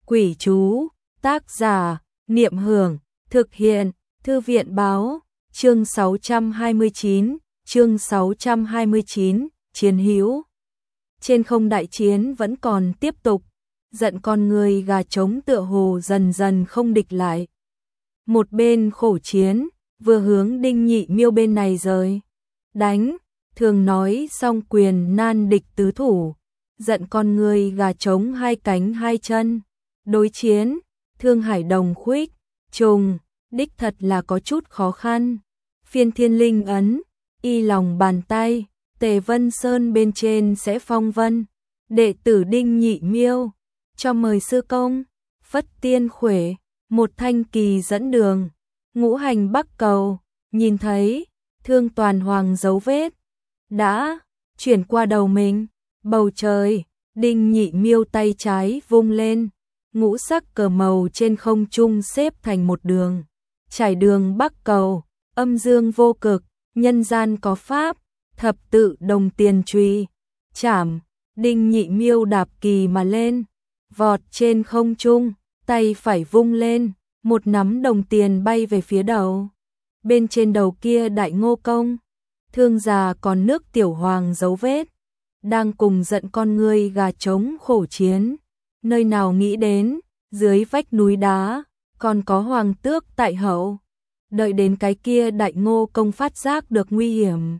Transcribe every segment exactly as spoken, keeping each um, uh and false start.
Quỷ chú, tác giả, Niệm Hưởng, thực hiện, Thư viện báo, chương sáu trăm hai mươi chín, chương sáu trăm hai mươi chín, chiến hữu. Trên không đại chiến vẫn còn tiếp tục, giận con người gà trống tựa hồ dần dần không địch lại. Một bên khổ chiến, vừa hướng Đinh Nhị Miêu bên này rời. Đánh, thường nói song quyền nan địch tứ thủ, giận con người gà trống hai cánh hai chân. Đối chiến, Thương Hải Đồng Khuếch, trùng, đích thật là có chút khó khăn. Phiên Thiên Linh ấn, y lòng bàn tay, Tề Vân Sơn bên trên sẽ phong vân. Đệ tử Đinh Nhị Miêu, cho mời sư công. Phất Tiên Khuể, một thanh kỳ dẫn đường. Ngũ hành Bắc Cầu, nhìn thấy, Thương Toàn Hoàng dấu vết. Đã, chuyển qua đầu mình, bầu trời, Đinh Nhị Miêu tay trái vung lên. Ngũ sắc cờ màu trên không trung xếp thành một đường. Trải đường Bắc Cầu, âm dương vô cực, nhân gian có pháp, thập tự đồng tiền truy. Chảm, Đinh Nhị Miêu đạp kỳ mà lên, vọt trên không trung, tay phải vung lên, một nắm đồng tiền bay về phía đầu. Bên trên đầu kia Đại Ngô Công, Thương già còn nước Tiểu Hoàng dấu vết, đang cùng giận con ngươi gà trống khổ chiến. Nơi nào nghĩ đến, dưới vách núi đá, còn có hoàng tước tại hậu. Đợi đến cái kia Đại Ngô Công phát giác được nguy hiểm.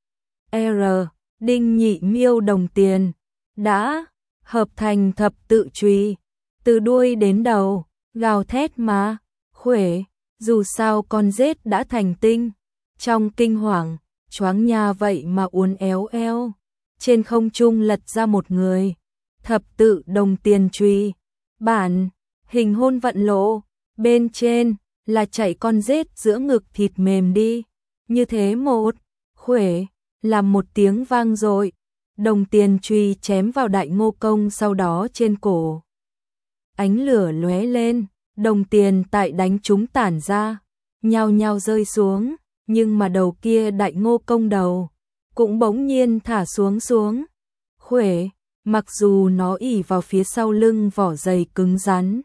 R. Đinh Nhị Miêu đồng tiền, đã, hợp thành thập tự truy, từ đuôi đến đầu, gào thét mà, khuể, dù sao con rết đã thành tinh. Trong kinh hoàng, choáng nhà vậy mà uốn éo eo, trên không trung lật ra một người. Thập tự đồng tiền truy, bản, hình hôn vận lộ, bên trên là chạy con rết giữa ngực thịt mềm đi. Như thế một, khuể, làm một tiếng vang dội, đồng tiền truy chém vào Đại Ngô Công sau đó trên cổ. Ánh lửa lóe lên, đồng tiền tại đánh chúng tản ra, nhao nhao rơi xuống, nhưng mà đầu kia Đại Ngô Công đầu cũng bỗng nhiên thả xuống xuống. Khuể, mặc dù nó ỉ vào phía sau lưng vỏ dày cứng rắn,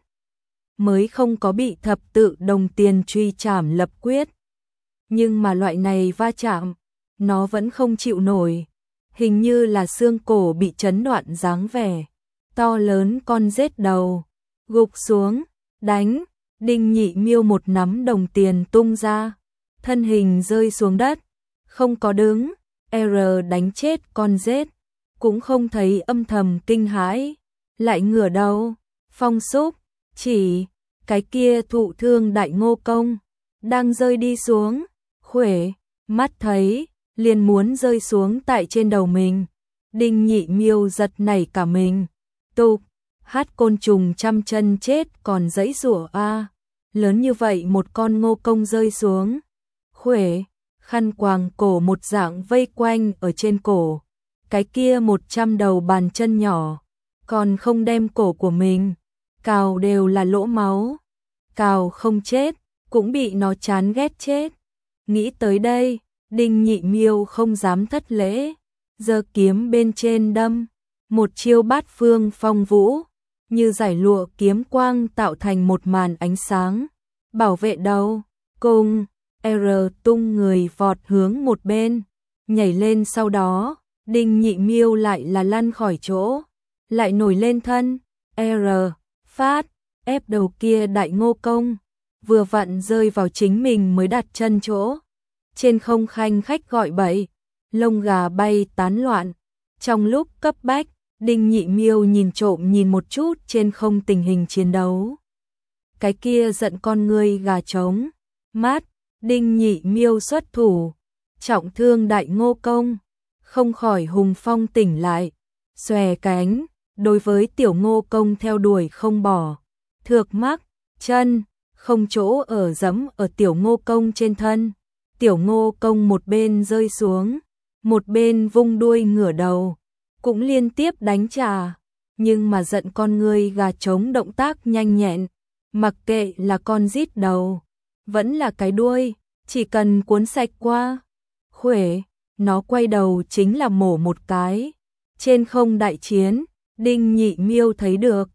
mới không có bị thập tự đồng tiền truy chảm lập quyết, nhưng mà loại này va chạm, nó vẫn không chịu nổi, hình như là xương cổ bị chấn đoạn dáng vẻ. To lớn con rết đầu gục xuống, đánh, Đinh Nhị Miêu một nắm đồng tiền tung ra, thân hình rơi xuống đất, không có đứng, R đánh chết con rết, cũng không thấy âm thầm kinh hãi, lại ngửa đầu, phong xúc, chỉ, cái kia thụ thương Đại Ngô Công, đang rơi đi xuống, khuể, mắt thấy, liền muốn rơi xuống tại trên đầu mình. Đinh Nhị Miêu giật nảy cả mình, tục, hát côn trùng trăm chân chết còn giãy giụa a, lớn như vậy một con Ngô Công rơi xuống, khuể, khăn quàng cổ một dạng vây quanh ở trên cổ. Cái kia một trăm đầu bàn chân nhỏ, còn không đem cổ của mình, cào đều là lỗ máu, cào không chết, cũng bị nó chán ghét chết. Nghĩ tới đây, Đinh Nhị Miêu không dám thất lễ, giơ kiếm bên trên đâm, một chiêu bát phương phong vũ, như giải lụa kiếm quang tạo thành một màn ánh sáng, bảo vệ đầu, cùng, R tung người vọt hướng một bên, nhảy lên sau đó. Đinh Nhị Miêu lại là lăn khỏi chỗ, lại nổi lên thân, R, phát, ép đầu kia Đại Ngô Công, vừa vặn rơi vào chính mình mới đặt chân chỗ. Trên không khanh khách gọi bậy, lông gà bay tán loạn. Trong lúc cấp bách, Đinh Nhị Miêu nhìn trộm nhìn một chút trên không tình hình chiến đấu. Cái kia giận con ngươi gà trống, mát, Đinh Nhị Miêu xuất thủ, trọng thương Đại Ngô Công. Không khỏi hùng phong tỉnh lại, xòe cánh, đối với Tiểu Ngô Công theo đuổi không bỏ, thược mắc, chân, không chỗ ở dẫm ở Tiểu Ngô Công trên thân. Tiểu Ngô Công một bên rơi xuống, một bên vung đuôi ngửa đầu, cũng liên tiếp đánh trả, nhưng mà giận con ngươi gà trống động tác nhanh nhẹn, mặc kệ là con rít đầu, vẫn là cái đuôi, chỉ cần cuốn sạch qua, khuể, nó quay đầu chính là mổ một cái. Trên không đại chiến, Đinh Nhị Miêu thấy được,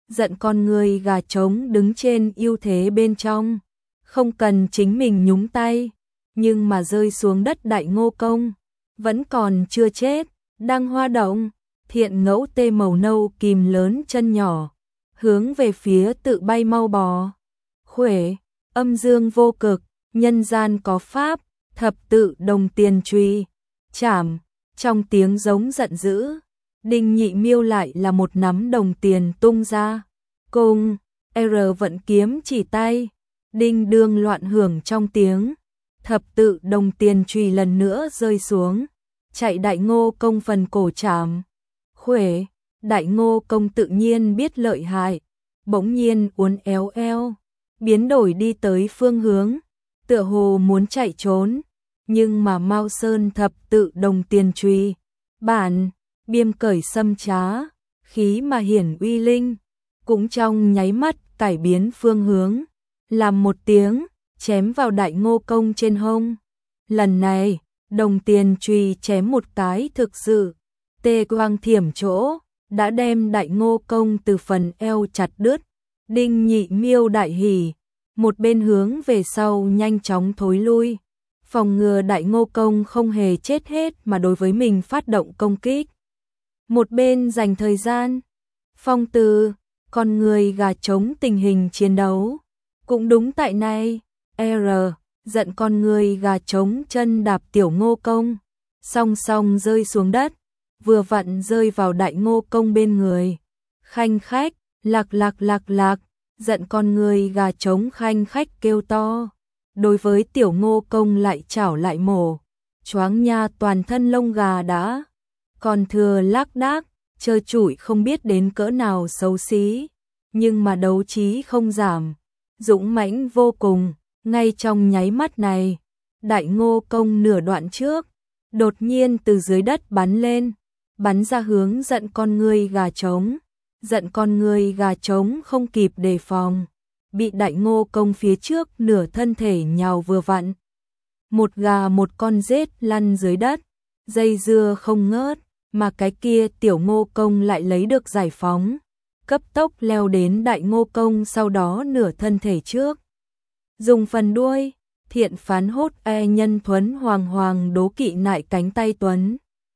giận con người gà trống đứng trên ưu thế bên trong, không cần chính mình nhúng tay, nhưng mà rơi xuống đất Đại Ngô Công, vẫn còn chưa chết, đang hoa động, thiện ngẫu tê màu nâu kìm lớn chân nhỏ, hướng về phía tự bay mau bò. Khuể, âm dương vô cực, nhân gian có pháp, thập tự đồng tiền truy, chảm, trong tiếng giống giận dữ, Đinh Nhị Miêu lại là một nắm đồng tiền tung ra, cùng, R vận kiếm chỉ tay, đinh đương loạn hưởng trong tiếng, thập tự đồng tiền truy lần nữa rơi xuống, chạy Đại Ngô Công phần cổ chảm. Khuể, Đại Ngô Công tự nhiên biết lợi hại, bỗng nhiên uốn éo eo, biến đổi đi tới phương hướng, tựa hồ muốn chạy trốn, nhưng mà Mao Sơn thập tự đồng tiền truy, bản, biêm cởi xâm trá, khí mà hiển uy linh, cũng trong nháy mắt cải biến phương hướng, làm một tiếng, chém vào Đại Ngô Công trên hông. Lần này, đồng tiền truy chém một cái thực sự, tê quang thiểm chỗ, đã đem Đại Ngô Công từ phần eo chặt đứt. Đinh Nhị Miêu đại hỉ, một bên hướng về sau nhanh chóng thối lui, phòng ngừa Đại Ngô Công không hề chết hết mà đối với mình phát động công kích. Một bên dành thời gian, phong từ, con người gà trống tình hình chiến đấu. Cũng đúng tại này, R, giận con người gà trống chân đạp Tiểu Ngô Công, song song rơi xuống đất, vừa vặn rơi vào Đại Ngô Công bên người. Khanh khách, lạc lạc lạc lạc, giận con người gà trống khanh khách kêu to. Đối với Tiểu Ngô Công lại chảo lại mổ, choáng nha toàn thân lông gà đã, còn thừa lác đác, trơ trụi không biết đến cỡ nào xấu xí, nhưng mà đấu trí không giảm, dũng mãnh vô cùng. Ngay trong nháy mắt này, Đại Ngô Công nửa đoạn trước, đột nhiên từ dưới đất bắn lên, bắn ra hướng giận con người gà trống. Giận con người gà trống không kịp đề phòng, bị Đại Ngô Công phía trước nửa thân thể nhào vừa vặn. Một gà một con rết lăn dưới đất, dây dưa không ngớt, mà cái kia Tiểu Ngô Công lại lấy được giải phóng, cấp tốc leo đến Đại Ngô Công sau đó nửa thân thể trước. Dùng phần đuôi, thiện phán hốt e nhân thuấn hoàng hoàng đố kỵ nại cánh tay tuấn.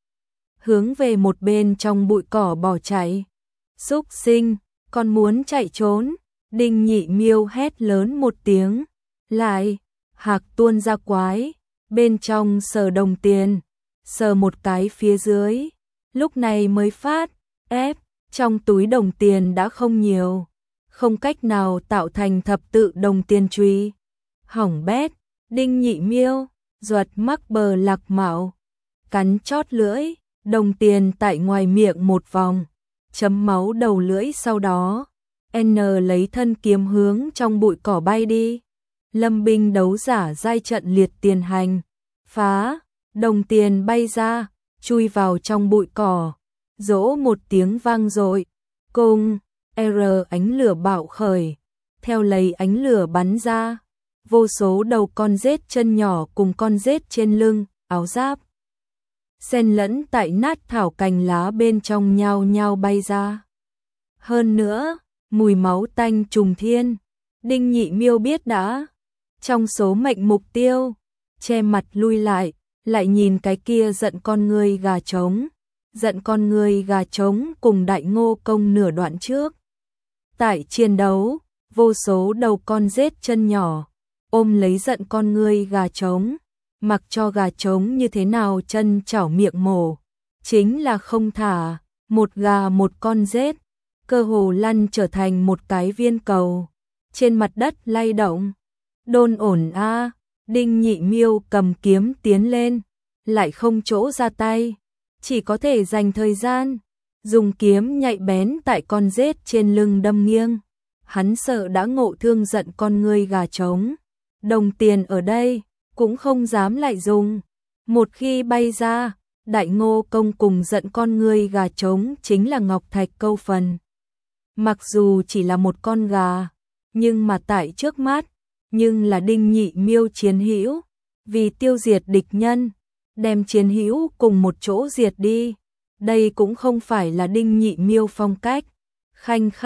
Hướng về một bên trong bụi cỏ bỏ chạy. Xúc sinh, còn muốn chạy trốn, Đinh Nhị Miêu hét lớn một tiếng, lại, hạc tuôn ra quái, bên trong sờ đồng tiền, sờ một cái phía dưới, lúc này mới phát, ép, trong túi đồng tiền đã không nhiều, không cách nào tạo thành thập tự đồng tiền truy. Hỏng bét, Đinh Nhị Miêu, ruột mắc bờ lạc mạo, cắn chót lưỡi, đồng tiền tại ngoài miệng một vòng. Chấm máu đầu lưỡi sau đó, N lấy thân kiếm hướng trong bụi cỏ bay đi. Lâm binh đấu giả giai trận liệt tiền hành, phá, đồng tiền bay ra, chui vào trong bụi cỏ, dỗ một tiếng vang dội, cùng, R ánh lửa bạo khởi, theo lấy ánh lửa bắn ra, vô số đầu con rết chân nhỏ cùng con rết trên lưng, áo giáp. Xen lẫn tại nát thảo cành lá bên trong nhao nhao bay ra. Hơn nữa, mùi máu tanh trùng thiên, Đinh Nhị Miêu biết đã. Trong số mệnh mục tiêu, che mặt lui lại, lại nhìn cái kia giận con người gà trống. Giận con người gà trống cùng Đại Ngô Công nửa đoạn trước. Tại chiến đấu, vô số đầu con rết chân nhỏ, ôm lấy giận con người gà trống. Mặc cho gà trống như thế nào chân chảo miệng mổ, chính là không thả, một gà một con rết, cơ hồ lăn trở thành một cái viên cầu, trên mặt đất lay động. Đôn ổn a, Đinh Nhị Miêu cầm kiếm tiến lên, lại không chỗ ra tay, chỉ có thể dành thời gian, dùng kiếm nhạy bén tại con rết trên lưng đâm nghiêng. Hắn sợ đã ngộ thương giận con người gà trống, đồng tiền ở đây cũng không dám lại dùng. Một khi bay ra, Đại Ngô Công cùng giận con người gà trống chính là ngọc thạch câu phần. Mặc dù chỉ là một con gà, nhưng mà tại trước mắt, nhưng là Đinh Nhị Miêu chiến hữu, vì tiêu diệt địch nhân, đem chiến hữu cùng một chỗ diệt đi. Đây cũng không phải là Đinh Nhị Miêu phong cách. Khanh khách,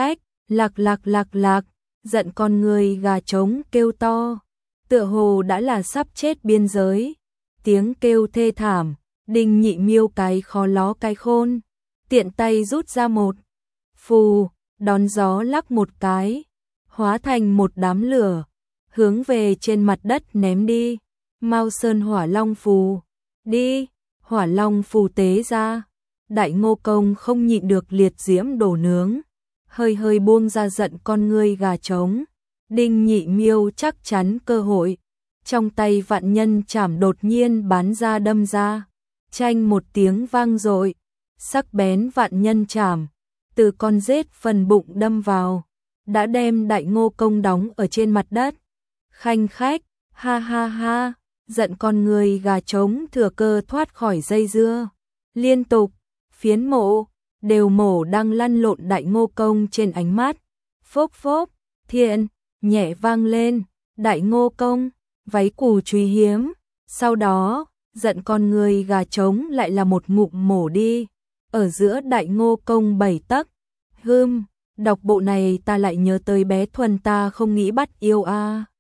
Lạc lạc lạc lạc, giận con người gà trống kêu to, tựa hồ đã là sắp chết biên giới. Tiếng kêu thê thảm, Đinh Nhị Miêu cái khó ló cái khôn, tiện tay rút ra một phù, đón gió lắc một cái, hóa thành một đám lửa, hướng về trên mặt đất ném đi. Mao Sơn Hỏa Long phù, đi, Hỏa Long phù tế ra. Đại Ngô Công không nhịn được liệt diễm đổ nướng, hơi hơi buông ra giận con ngươi gà trống. Đinh Nhị Miêu chắc chắn cơ hội, trong tay vạn nhân chảm đột nhiên bắn ra đâm ra, chanh một tiếng vang dội, sắc bén vạn nhân chảm từ con rết phần bụng đâm vào, đã đem Đại Ngô Công đóng ở trên mặt đất. Khanh khách, ha ha ha, giận con người gà trống thừa cơ thoát khỏi dây dưa, liên tục phiến mộ đều mổ đang lăn lộn Đại Ngô Công trên ánh mắt. Phốc phốc, thiện nhẹ vang lên, Đại Ngô Công váy củ truy hiếm, sau đó giận con người gà trống lại là một ngụm mổ đi, ở giữa Đại Ngô Công bảy tấc. Hừm, đọc bộ này ta lại nhớ tới bé Thuần ta không nghĩ bắt yêu a. À.